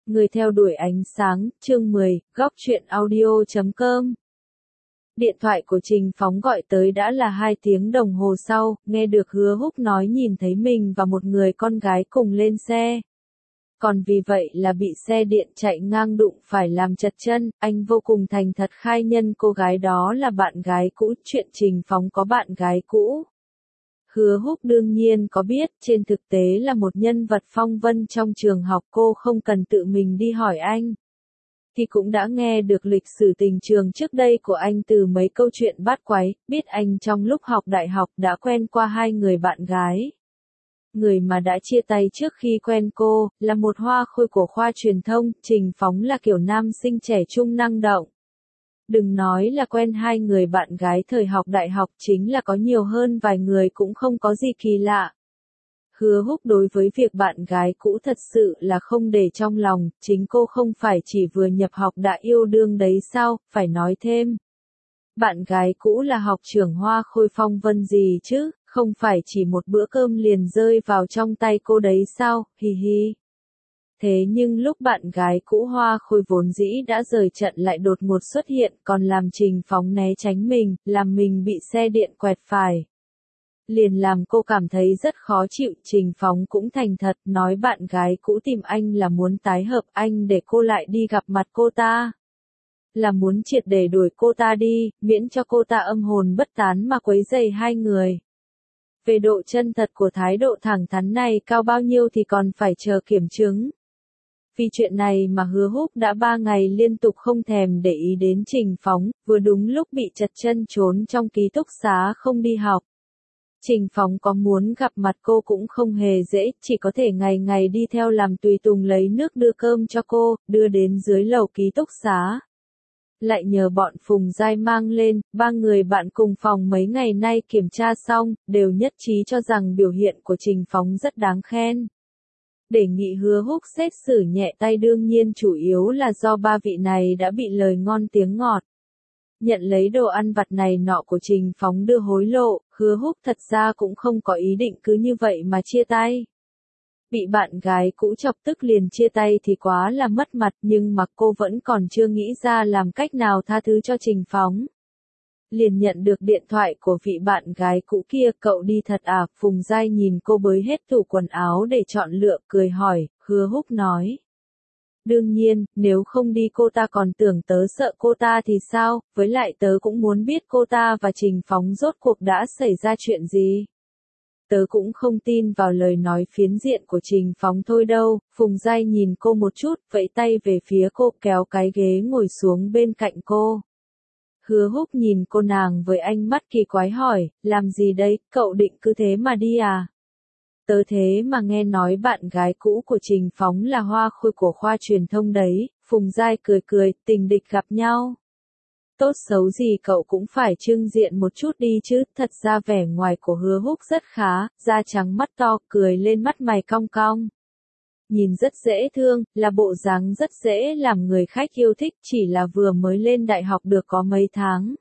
Người theo đuổi ánh sáng, chương 10, góc truyện audio.com. Điện thoại của Trình Phóng gọi tới đã là 2 tiếng đồng hồ sau, nghe được Hứa Húc nói nhìn thấy mình và một người con gái cùng lên xe. Còn vì vậy là bị xe điện chạy ngang đụng phải làm chật chân, anh vô cùng thành thật khai nhân cô gái đó là bạn gái cũ, chuyện Trình Phóng có bạn gái cũ. Hứa Húc đương nhiên có biết, trên thực tế là một nhân vật phong vân trong trường học, cô không cần tự mình đi hỏi anh. Thì cũng đã nghe được lịch sử tình trường trước đây của anh từ mấy câu chuyện bát quái, biết anh trong lúc học đại học đã quen qua 2 người bạn gái. Người mà đã chia tay trước khi quen cô, là một hoa khôi của khoa truyền thông, Trình Phóng là kiểu nam sinh trẻ trung năng động. Đừng nói là quen 2 người bạn gái thời học đại học, chính là có nhiều hơn vài người cũng không có gì kỳ lạ. Hứa Húc đối với việc bạn gái cũ thật sự là không để trong lòng, chính cô không phải chỉ vừa nhập học đã yêu đương đấy sao, phải nói thêm. Bạn gái cũ là học trưởng hoa khôi phong vân gì chứ, không phải chỉ một bữa cơm liền rơi vào trong tay cô đấy sao, hi hi. Thế nhưng lúc bạn gái cũ hoa khôi vốn dĩ đã rời trận lại đột ngột xuất hiện, còn làm Trình Phóng né tránh mình, làm mình bị xe điện quẹt phải. Liền làm cô cảm thấy rất khó chịu, Trình Phóng cũng thành thật, nói bạn gái cũ tìm anh là muốn tái hợp anh để cô lại đi gặp mặt cô ta. Là muốn triệt để đuổi cô ta đi, miễn cho cô ta âm hồn bất tán mà quấy rầy 2 người. Về độ chân thật của thái độ thẳng thắn này cao bao nhiêu thì còn phải chờ kiểm chứng. Vì chuyện này mà Hứa Húc đã 3 ngày liên tục không thèm để ý đến Trình Phóng, vừa đúng lúc bị chật chân trốn trong ký túc xá không đi học. Trình Phóng có muốn gặp mặt cô cũng không hề dễ, chỉ có thể ngày ngày đi theo làm tùy tùng lấy nước đưa cơm cho cô, đưa đến dưới lầu ký túc xá. Lại nhờ bọn Phùng Giai mang lên, 3 người bạn cùng phòng mấy ngày nay kiểm tra xong, đều nhất trí cho rằng biểu hiện của Trình Phóng rất đáng khen. Đề nghị Hứa Húc xét xử nhẹ tay đương nhiên chủ yếu là do 3 vị này đã bị lời ngon tiếng ngọt. Nhận lấy đồ ăn vặt này nọ của Trình Phóng đưa hối lộ, Hứa Húc thật ra cũng không có ý định cứ như vậy mà chia tay. Bị bạn gái cũ chọc tức liền chia tay thì quá là mất mặt, nhưng mà cô vẫn còn chưa nghĩ ra làm cách nào tha thứ cho Trình Phóng. Liền nhận được điện thoại của vị bạn gái cũ kia, cậu đi thật à, Phùng Giai nhìn cô bới hết tủ quần áo để chọn lựa, cười hỏi, Hứa Húc nói. Đương nhiên, nếu không đi cô ta còn tưởng tớ sợ cô ta thì sao, với lại tớ cũng muốn biết cô ta và Trình Phóng rốt cuộc đã xảy ra chuyện gì. Tớ cũng không tin vào lời nói phiến diện của Trình Phóng thôi đâu, Phùng Giai nhìn cô một chút, vẫy tay về phía cô kéo cái ghế ngồi xuống bên cạnh cô. Hứa Húc nhìn cô nàng với ánh mắt kỳ quái hỏi, làm gì đây, cậu định cứ thế mà đi à? Tớ thế mà nghe nói bạn gái cũ của Trình Phóng là hoa khôi của khoa truyền thông đấy, Phùng Giai cười cười, tình địch gặp nhau. Tốt xấu gì cậu cũng phải trưng diện một chút đi chứ, thật ra vẻ ngoài của Hứa Húc rất khá, da trắng mắt to, cười lên mắt mày cong cong. Nhìn rất dễ thương, là bộ dáng rất dễ làm người khách yêu thích, chỉ là vừa mới lên đại học được có mấy tháng.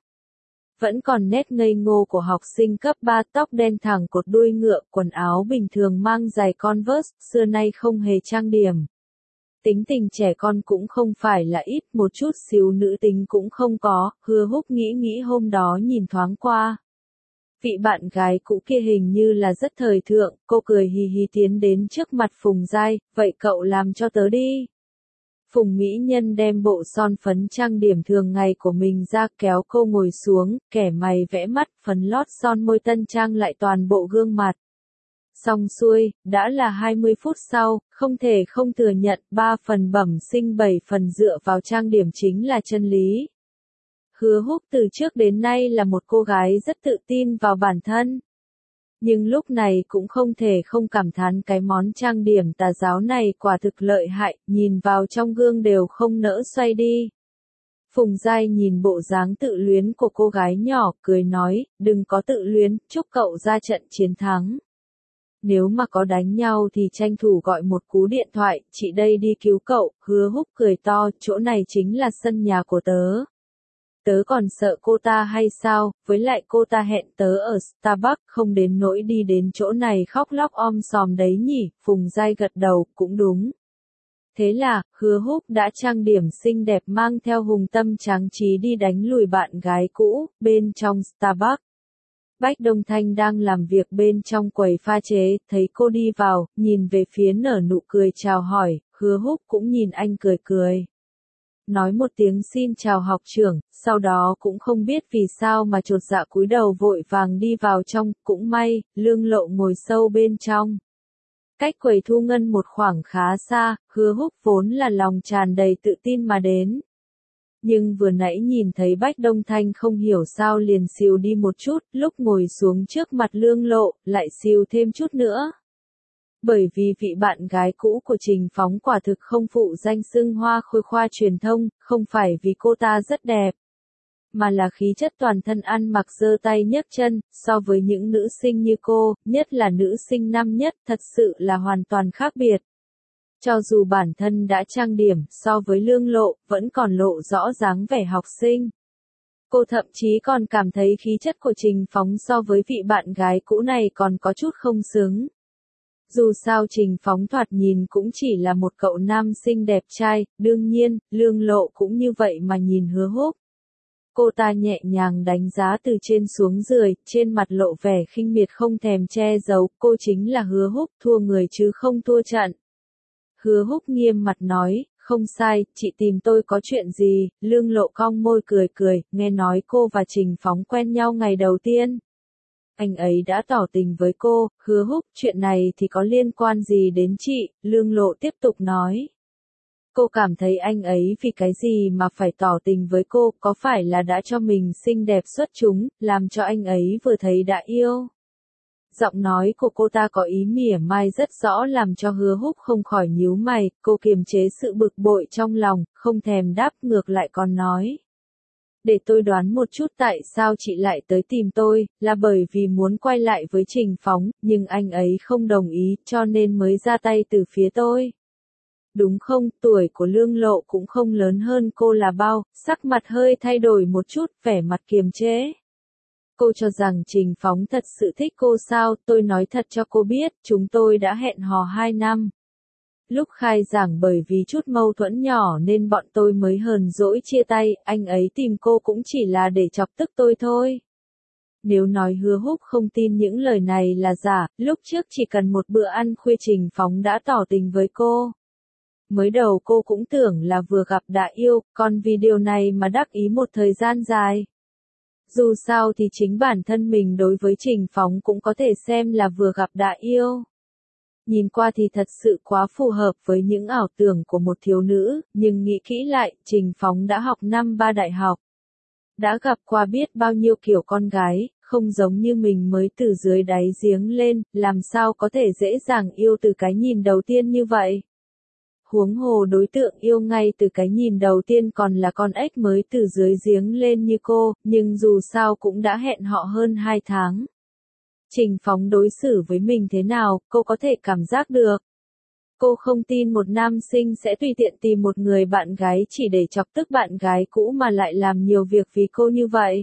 Vẫn còn nét ngây ngô của học sinh cấp 3, tóc đen thẳng cột đuôi ngựa, quần áo bình thường mang giày Converse, xưa nay không hề trang điểm. Tính tình trẻ con cũng không phải là ít, một chút xíu nữ tính cũng không có, Hứa Húc nghĩ hôm đó nhìn thoáng qua. Vị bạn gái cũ kia hình như là rất thời thượng, cô cười hì hì tiến đến trước mặt Phùng Giai, vậy cậu làm cho tớ đi. Phùng mỹ nhân đem bộ son phấn trang điểm thường ngày của mình ra kéo cô ngồi xuống, kẻ mày vẽ mắt, phấn lót son môi tân trang lại toàn bộ gương mặt. Xong xuôi, đã là 20 phút sau, không thể không thừa nhận, 3 phần bẩm sinh 7 phần dựa vào trang điểm chính là chân lý. Hứa Húc từ trước đến nay là một cô gái rất tự tin vào bản thân. Nhưng lúc này cũng không thể không cảm thán cái món trang điểm tà giáo này quả thực lợi hại, nhìn vào trong gương đều không nỡ xoay đi. Phùng Giai nhìn bộ dáng tự luyến của cô gái nhỏ, cười nói, đừng có tự luyến, chúc cậu ra trận chiến thắng. Nếu mà có đánh nhau thì tranh thủ gọi một cú điện thoại, chị đây đi cứu cậu, Hứa Húc cười to, chỗ này chính là sân nhà của tớ. Tớ còn sợ cô ta hay sao, với lại cô ta hẹn tớ ở Starbucks, không đến nỗi đi đến chỗ này khóc lóc om sòm đấy nhỉ, Phùng Giai gật đầu, cũng đúng. Thế là, Hứa Húc đã trang điểm xinh đẹp mang theo hùng tâm tráng trí đi đánh lùi bạn gái cũ, bên trong Starbucks. Bách Đông Thanh đang làm việc bên trong quầy pha chế, thấy cô đi vào, nhìn về phía nở nụ cười chào hỏi, Hứa Húc cũng nhìn anh cười cười. Nói một tiếng xin chào học trưởng, sau đó cũng không biết vì sao mà chột dạ cúi đầu vội vàng đi vào trong, cũng may, Lương Lộ ngồi sâu bên trong. Cách quầy thu ngân một khoảng khá xa, Hứa Húc vốn là lòng tràn đầy tự tin mà đến. Nhưng vừa nãy nhìn thấy Bách Đông Thanh không hiểu sao liền xìu đi một chút, lúc ngồi xuống trước mặt Lương Lộ, lại xìu thêm chút nữa. Bởi vì vị bạn gái cũ của Trình Phóng quả thực không phụ danh xưng hoa khôi khoa truyền thông, không phải vì cô ta rất đẹp, mà là khí chất toàn thân ăn mặc giơ tay nhấc chân, so với những nữ sinh như cô, nhất là nữ sinh năm nhất, thật sự là hoàn toàn khác biệt. Cho dù bản thân đã trang điểm, so với Lương Lộ, vẫn còn lộ rõ dáng vẻ học sinh. Cô thậm chí còn cảm thấy khí chất của Trình Phóng so với vị bạn gái cũ này còn có chút không xứng. Dù sao Trình Phóng thoạt nhìn cũng chỉ là một cậu nam sinh đẹp trai, đương nhiên, Lương Lộ cũng như vậy mà nhìn Hứa Húc. Cô ta nhẹ nhàng đánh giá từ trên xuống dưới, trên mặt lộ vẻ khinh miệt không thèm che giấu, cô chính là Hứa Húc, thua người chứ không thua trận. Hứa Húc nghiêm mặt nói, không sai, chị tìm tôi có chuyện gì, Lương Lộ cong môi cười cười, nghe nói cô và Trình Phóng quen nhau ngày đầu tiên. Anh ấy đã tỏ tình với cô, Hứa Húc, chuyện này thì có liên quan gì đến chị, Lương Lộ tiếp tục nói. Cô cảm thấy anh ấy vì cái gì mà phải tỏ tình với cô, có phải là đã cho mình xinh đẹp xuất chúng, làm cho anh ấy vừa thấy đã yêu. Giọng nói của cô ta có ý mỉa mai rất rõ làm cho Hứa Húc không khỏi nhíu mày, cô kiềm chế sự bực bội trong lòng, không thèm đáp ngược lại còn nói. Để tôi đoán một chút tại sao chị lại tới tìm tôi, là bởi vì muốn quay lại với Trình Phóng, nhưng anh ấy không đồng ý, cho nên mới ra tay từ phía tôi. Đúng không, tuổi của Lương Lộ cũng không lớn hơn cô là bao, sắc mặt hơi thay đổi một chút, vẻ mặt kiềm chế. Cô cho rằng Trình Phóng thật sự thích cô sao, tôi nói thật cho cô biết, chúng tôi đã hẹn hò 2 năm. Lúc khai giảng bởi vì chút mâu thuẫn nhỏ nên bọn tôi mới hờn dỗi chia tay, anh ấy tìm cô cũng chỉ là để chọc tức tôi thôi. Nếu nói Hứa Húc không tin những lời này là giả, lúc trước chỉ cần một bữa ăn khuya Trình Phóng đã tỏ tình với cô. Mới đầu cô cũng tưởng là vừa gặp đã yêu, còn vì điều này mà đắc ý một thời gian dài. Dù sao thì chính bản thân mình đối với Trình Phóng cũng có thể xem là vừa gặp đã yêu. Nhìn qua thì thật sự quá phù hợp với những ảo tưởng của một thiếu nữ, nhưng nghĩ kỹ lại, Trình Phóng đã học năm 3 đại học. Đã gặp qua biết bao nhiêu kiểu con gái, không giống như mình mới từ dưới đáy giếng lên, làm sao có thể dễ dàng yêu từ cái nhìn đầu tiên như vậy. Huống hồ đối tượng yêu ngay từ cái nhìn đầu tiên còn là con ếch mới từ dưới giếng lên như cô, nhưng dù sao cũng đã hẹn họ hơn 2 tháng. Trình Phóng đối xử với mình thế nào, cô có thể cảm giác được. Cô không tin một nam sinh sẽ tùy tiện tìm một người bạn gái chỉ để chọc tức bạn gái cũ mà lại làm nhiều việc vì cô như vậy.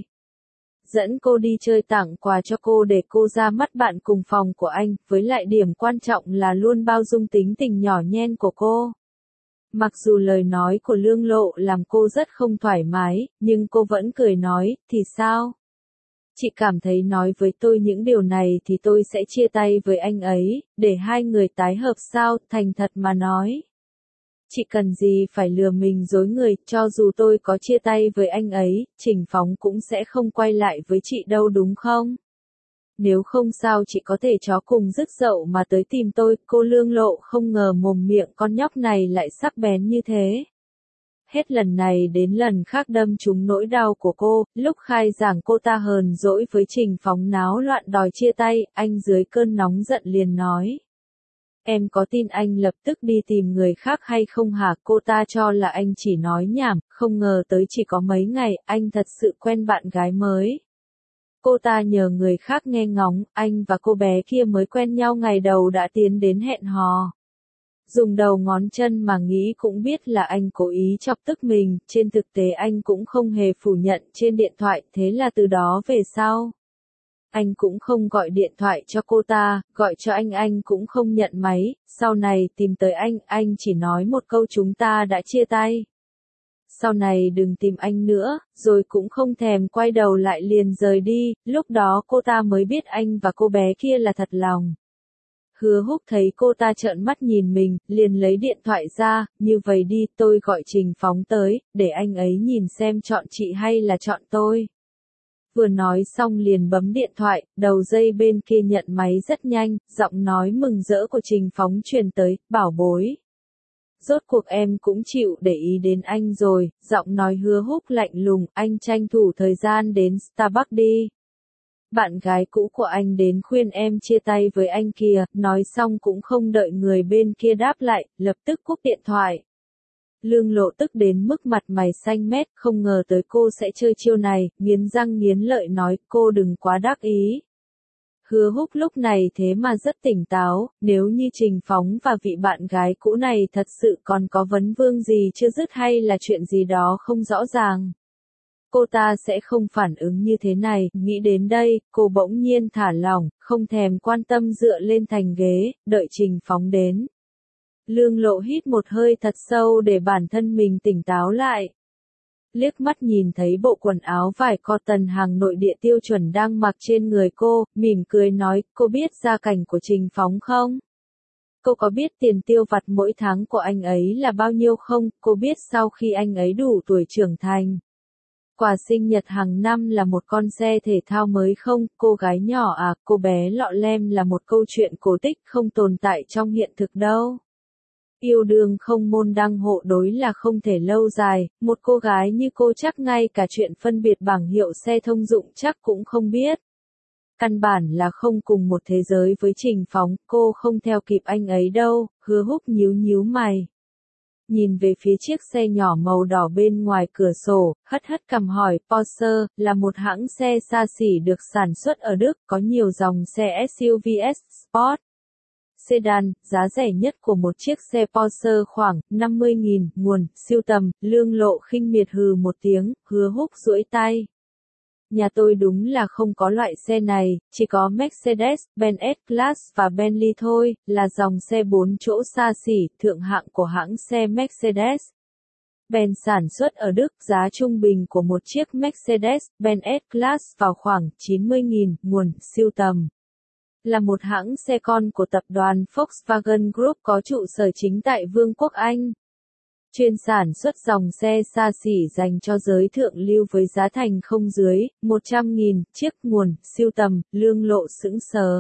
Dẫn cô đi chơi tặng quà cho cô để cô ra mắt bạn cùng phòng của anh, với lại điểm quan trọng là luôn bao dung tính tình nhỏ nhen của cô. Mặc dù lời nói của Lương Lộ làm cô rất không thoải mái, nhưng cô vẫn cười nói, thì sao? Chị cảm thấy nói với tôi những điều này thì tôi sẽ chia tay với anh ấy, để hai người tái hợp sao, thành thật mà nói. Chị cần gì phải lừa mình dối người, cho dù tôi có chia tay với anh ấy, Trình Phóng cũng sẽ không quay lại với chị đâu đúng không? Nếu không sao chị có thể chó cùng rứt dậu mà tới tìm tôi, cô Lương Lộ không ngờ mồm miệng con nhóc này lại sắc bén như thế. Hết lần này đến lần khác đâm trúng nỗi đau của cô, lúc khai giảng cô ta hờn dỗi với Trình Phóng náo loạn đòi chia tay, anh dưới cơn nóng giận liền nói. Em có tin anh lập tức đi tìm người khác hay không hả? Cô ta cho là anh chỉ nói nhảm, không ngờ tới chỉ có mấy ngày, anh thật sự quen bạn gái mới. Cô ta nhờ người khác nghe ngóng, anh và cô bé kia mới quen nhau ngày đầu đã tiến đến hẹn hò. Dùng đầu ngón chân mà nghĩ cũng biết là anh cố ý chọc tức mình, trên thực tế anh cũng không hề phủ nhận trên điện thoại, thế là từ đó về sau. Anh cũng không gọi điện thoại cho cô ta, gọi cho anh cũng không nhận máy, sau này tìm tới anh chỉ nói một câu chúng ta đã chia tay. Sau này đừng tìm anh nữa, rồi cũng không thèm quay đầu lại liền rời đi, lúc đó cô ta mới biết anh và cô bé kia là thật lòng. Hứa Húc thấy cô ta trợn mắt nhìn mình, liền lấy điện thoại ra, như vậy đi, tôi gọi Trình Phóng tới, để anh ấy nhìn xem chọn chị hay là chọn tôi. Vừa nói xong liền bấm điện thoại, đầu dây bên kia nhận máy rất nhanh, giọng nói mừng rỡ của Trình Phóng truyền tới, bảo bối. Rốt cuộc em cũng chịu để ý đến anh rồi, giọng nói Hứa Húc lạnh lùng, anh tranh thủ thời gian đến Starbucks đi. Bạn gái cũ của anh đến khuyên em chia tay với anh kìa, nói xong cũng không đợi người bên kia đáp lại, lập tức cúp điện thoại. Lương Lộ tức đến mức mặt mày xanh mét, không ngờ tới cô sẽ chơi chiêu này, nghiến răng nghiến lợi nói, cô đừng quá đắc ý. Hứa Húc lúc này thế mà rất tỉnh táo, nếu như Trình Phóng và vị bạn gái cũ này thật sự còn có vấn vương gì chưa dứt hay là chuyện gì đó không rõ ràng. Cô ta sẽ không phản ứng như thế này, nghĩ đến đây, cô bỗng nhiên thả lỏng, không thèm quan tâm dựa lên thành ghế, đợi Trình Phóng đến. Lương Lộ hít một hơi thật sâu để bản thân mình tỉnh táo lại. Liếc mắt nhìn thấy bộ quần áo vải cotton hàng nội địa tiêu chuẩn đang mặc trên người cô, mỉm cười nói, cô biết gia cảnh của Trình Phóng không? Cô có biết tiền tiêu vặt mỗi tháng của anh ấy là bao nhiêu không? Cô biết sau khi anh ấy đủ tuổi trưởng thành, quà sinh nhật hàng năm là một con xe thể thao mới không? Cô gái nhỏ à, cô bé lọ lem là một câu chuyện cổ tích không tồn tại trong hiện thực đâu. Yêu đương không môn đăng hộ đối là không thể lâu dài, một cô gái như cô chắc ngay cả chuyện phân biệt bảng hiệu xe thông dụng chắc cũng không biết. Căn bản là không cùng một thế giới với Trình Phóng, cô không theo kịp anh ấy đâu, Hứa Húc nhíu nhíu mày. Nhìn về phía chiếc xe nhỏ màu đỏ bên ngoài cửa sổ, hất cằm hỏi, Porsche, là một hãng xe xa xỉ được sản xuất ở Đức, có nhiều dòng xe SUV Sport. Sedan, giá rẻ nhất của một chiếc xe Porsche khoảng 50.000, nguồn, sưu tầm, Lương Lộ khinh miệt hừ một tiếng, Hứa Húc duỗi tay. Nhà tôi đúng là không có loại xe này, chỉ có Mercedes, Benz S-Class và Bentley thôi, là dòng xe 4 chỗ xa xỉ, thượng hạng của hãng xe Mercedes. Benz sản xuất ở Đức, giá trung bình của một chiếc Mercedes, Benz S-Class vào khoảng 90.000, nguồn, sưu tầm. Là một hãng xe con của tập đoàn Volkswagen Group có trụ sở chính tại Vương quốc Anh. Chuyên sản xuất dòng xe xa xỉ dành cho giới thượng lưu với giá thành không dưới 100.000 chiếc, nguồn, sưu tầm, Lương Lộ sững sờ.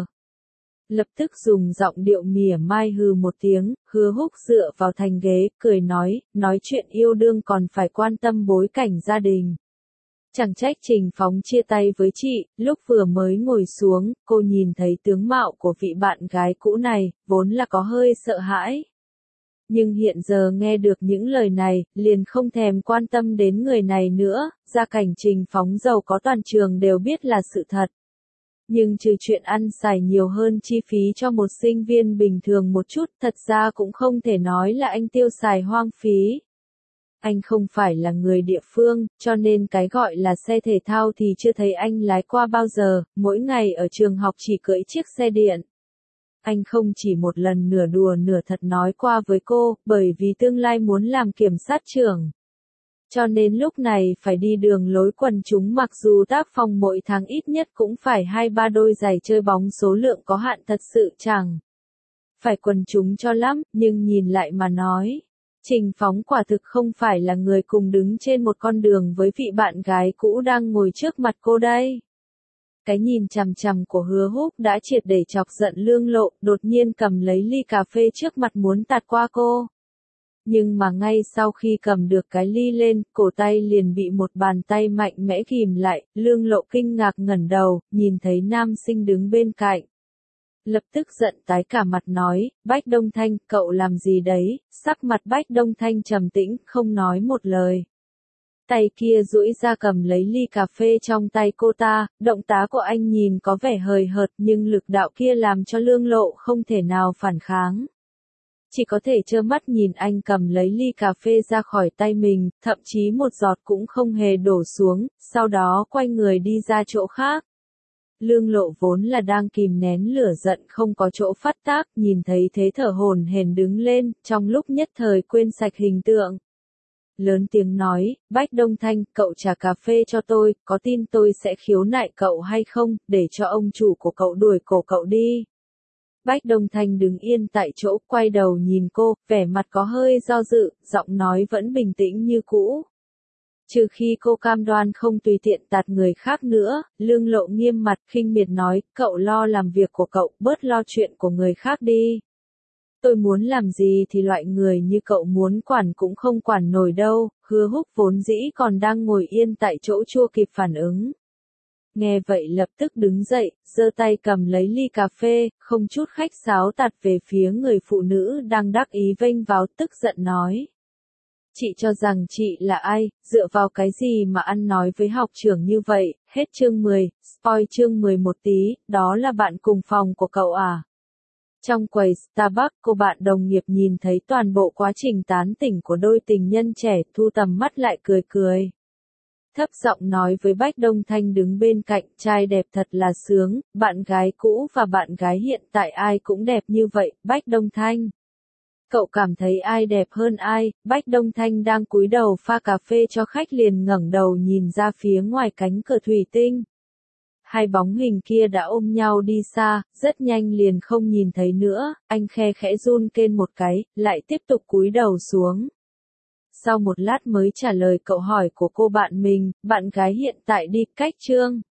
Lập tức dùng giọng điệu mỉa mai hừ một tiếng, Hứa Húc dựa vào thành ghế, cười nói chuyện yêu đương còn phải quan tâm bối cảnh gia đình. Chẳng trách Trình Phóng chia tay với chị, lúc vừa mới ngồi xuống, cô nhìn thấy tướng mạo của vị bạn gái cũ này, vốn là có hơi sợ hãi. Nhưng hiện giờ nghe được những lời này, liền không thèm quan tâm đến người này nữa, gia cảnh Trình Phóng giàu có toàn trường đều biết là sự thật. Nhưng trừ chuyện ăn xài nhiều hơn chi phí cho một sinh viên bình thường một chút, thật ra cũng không thể nói là anh tiêu xài hoang phí. Anh không phải là người địa phương, cho nên cái gọi là xe thể thao thì chưa thấy anh lái qua bao giờ, mỗi ngày ở trường học chỉ cưỡi chiếc xe điện. Anh không chỉ một lần nửa đùa nửa thật nói qua với cô, bởi vì tương lai muốn làm kiểm sát trưởng. Cho nên lúc này phải đi đường lối quần chúng, mặc dù tác phong mỗi tháng ít nhất cũng phải 2-3 đôi giày chơi bóng, số lượng có hạn thật sự chẳng phải quần chúng cho lắm, nhưng nhìn lại mà nói, Trình Phóng quả thực không phải là người cùng đứng trên một con đường với vị bạn gái cũ đang ngồi trước mặt cô đây. Cái nhìn chằm chằm của Hứa Húc đã triệt để chọc giận Lương Lộ, đột nhiên cầm lấy ly cà phê trước mặt muốn tạt qua cô. Nhưng mà ngay sau khi cầm được cái ly lên, cổ tay liền bị một bàn tay mạnh mẽ ghìm lại, Lương Lộ kinh ngạc ngẩng đầu, nhìn thấy nam sinh đứng bên cạnh. Lập tức giận tái cả mặt nói, Bách Đông Thanh, cậu làm gì đấy? Sắc mặt Bách Đông Thanh trầm tĩnh, không nói một lời. Tay kia duỗi ra cầm lấy ly cà phê trong tay cô ta, động tác của anh nhìn có vẻ hời hợt nhưng lực đạo kia làm cho Lương Lộ không thể nào phản kháng. Chỉ có thể trơ mắt nhìn anh cầm lấy ly cà phê ra khỏi tay mình, thậm chí một giọt cũng không hề đổ xuống, sau đó quay người đi ra chỗ khác. Lương Lộ vốn là đang kìm nén lửa giận không có chỗ phát tác, nhìn thấy thế thở hổn hển đứng lên, trong lúc nhất thời quên sạch hình tượng. Lớn tiếng nói, Bách Đông Thanh, cậu trả cà phê cho tôi, có tin tôi sẽ khiếu nại cậu hay không, để cho ông chủ của cậu đuổi cổ cậu đi. Bách Đông Thanh đứng yên tại chỗ, quay đầu nhìn cô, vẻ mặt có hơi do dự, giọng nói vẫn bình tĩnh như cũ. Trừ khi cô cam đoan không tùy tiện tạt người khác nữa, Lương Lộ nghiêm mặt khinh miệt nói, cậu lo làm việc của cậu, bớt lo chuyện của người khác đi. Tôi muốn làm gì thì loại người như cậu muốn quản cũng không quản nổi đâu, Hứa Húc vốn dĩ còn đang ngồi yên tại chỗ chưa kịp phản ứng. Nghe vậy lập tức đứng dậy, giơ tay cầm lấy ly cà phê, không chút khách sáo tạt về phía người phụ nữ đang đắc ý vênh vào, tức giận nói. Chị cho rằng chị là ai, dựa vào cái gì mà ăn nói với học trưởng như vậy, hết chương 10, spoil chương 11 tí, đó là bạn cùng phòng của cậu à? Trong quầy Starbucks, cô bạn đồng nghiệp nhìn thấy toàn bộ quá trình tán tỉnh của đôi tình nhân trẻ, thu tầm mắt lại cười cười. Thấp giọng nói với Bách Đông Thanh đứng bên cạnh, trai đẹp thật là sướng, bạn gái cũ và bạn gái hiện tại ai cũng đẹp như vậy, Bách Đông Thanh. Cậu cảm thấy ai đẹp hơn ai? Bách Đông Thanh đang cúi đầu pha cà phê cho khách liền ngẩng đầu nhìn ra phía ngoài cánh cửa thủy tinh. Hai bóng hình kia đã ôm nhau đi xa, rất nhanh liền không nhìn thấy nữa, anh khe khẽ run kên một cái, lại tiếp tục cúi đầu xuống. Sau một lát mới trả lời cậu hỏi của cô bạn mình, bạn gái hiện tại đi cách chương.